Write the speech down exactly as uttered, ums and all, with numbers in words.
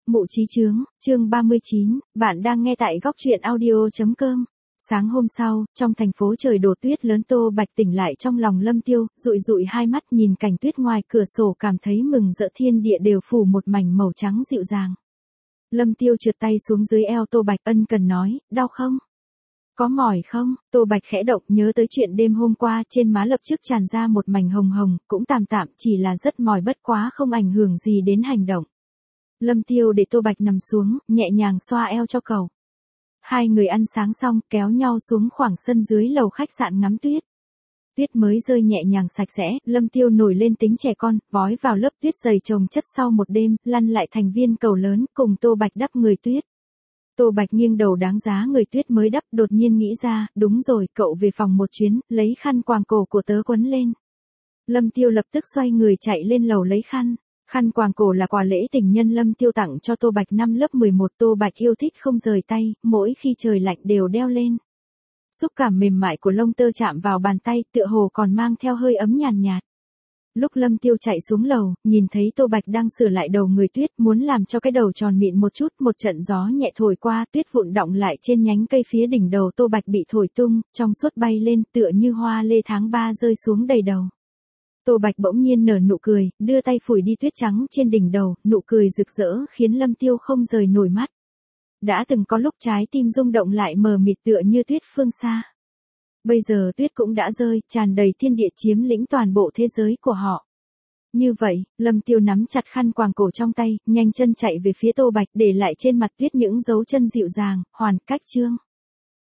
Mụ Chí Chướng, chương ba mươi chín, bạn đang nghe tại góc truyện audio chấm com. Sáng hôm sau, trong thành phố trời đổ tuyết lớn, Tô Bạch tỉnh lại trong lòng Lâm Tiêu, dụi dụi hai mắt nhìn cảnh tuyết ngoài cửa sổ, cảm thấy mừng rỡ, thiên địa đều phủ một mảnh màu trắng dịu dàng. Lâm Tiêu trượt tay xuống dưới eo Tô Bạch, ân cần nói, đau không? Có mỏi không? Tô Bạch khẽ động, nhớ tới chuyện đêm hôm qua, trên má lập tức tràn ra một mảnh hồng hồng, cũng tạm tạm, chỉ là rất mỏi, bất quá không ảnh hưởng gì đến hành động. Lâm Tiêu để Tô Bạch nằm xuống, nhẹ nhàng xoa eo cho cậu. Hai người ăn sáng xong, kéo nhau xuống khoảng sân dưới lầu khách sạn ngắm tuyết. Tuyết mới rơi nhẹ nhàng sạch sẽ, Lâm Tiêu nổi lên tính trẻ con, vói vào lớp tuyết dày chồng chất sau một đêm, lăn lại thành viên cầu lớn, cùng Tô Bạch đắp người tuyết. Tô Bạch nghiêng đầu đáng giá người tuyết mới đắp, đột nhiên nghĩ ra, đúng rồi, cậu về phòng một chuyến, lấy khăn quàng cổ của tớ quấn lên. Lâm Tiêu lập tức xoay người chạy lên lầu lấy khăn. Khăn quàng cổ là quà lễ tình nhân Lâm Tiêu tặng cho Tô Bạch năm lớp mười một, Tô Bạch yêu thích không rời tay, mỗi khi trời lạnh đều đeo lên. Xúc cảm mềm mại của lông tơ chạm vào bàn tay, tựa hồ còn mang theo hơi ấm nhàn nhạt, nhạt. Lúc Lâm Tiêu chạy xuống lầu, nhìn thấy Tô Bạch đang sửa lại đầu người tuyết, muốn làm cho cái đầu tròn mịn một chút, một trận gió nhẹ thổi qua, tuyết vụn đọng lại trên nhánh cây phía đỉnh đầu Tô Bạch bị thổi tung, trong suốt bay lên, tựa như hoa lê tháng ba rơi xuống đầy đầu. Tô Bạch bỗng nhiên nở nụ cười, đưa tay phủi đi tuyết trắng trên đỉnh đầu, nụ cười rực rỡ khiến Lâm Tiêu không rời nổi mắt. Đã từng có lúc trái tim rung động lại mờ mịt tựa như tuyết phương xa. Bây giờ tuyết cũng đã rơi, tràn đầy thiên địa, chiếm lĩnh toàn bộ thế giới của họ. Như vậy, Lâm Tiêu nắm chặt khăn quàng cổ trong tay, nhanh chân chạy về phía Tô Bạch, để lại trên mặt tuyết những dấu chân dịu dàng, hoàn cách chương.